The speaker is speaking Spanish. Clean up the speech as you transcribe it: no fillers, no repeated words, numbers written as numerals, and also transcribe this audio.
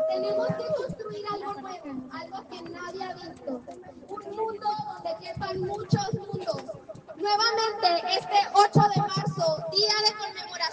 Tenemos que construir algo nuevo, algo que nadie ha visto. Un mundo donde quepan muchos mundos. Nuevamente, este 8 de marzo, día de conmemoración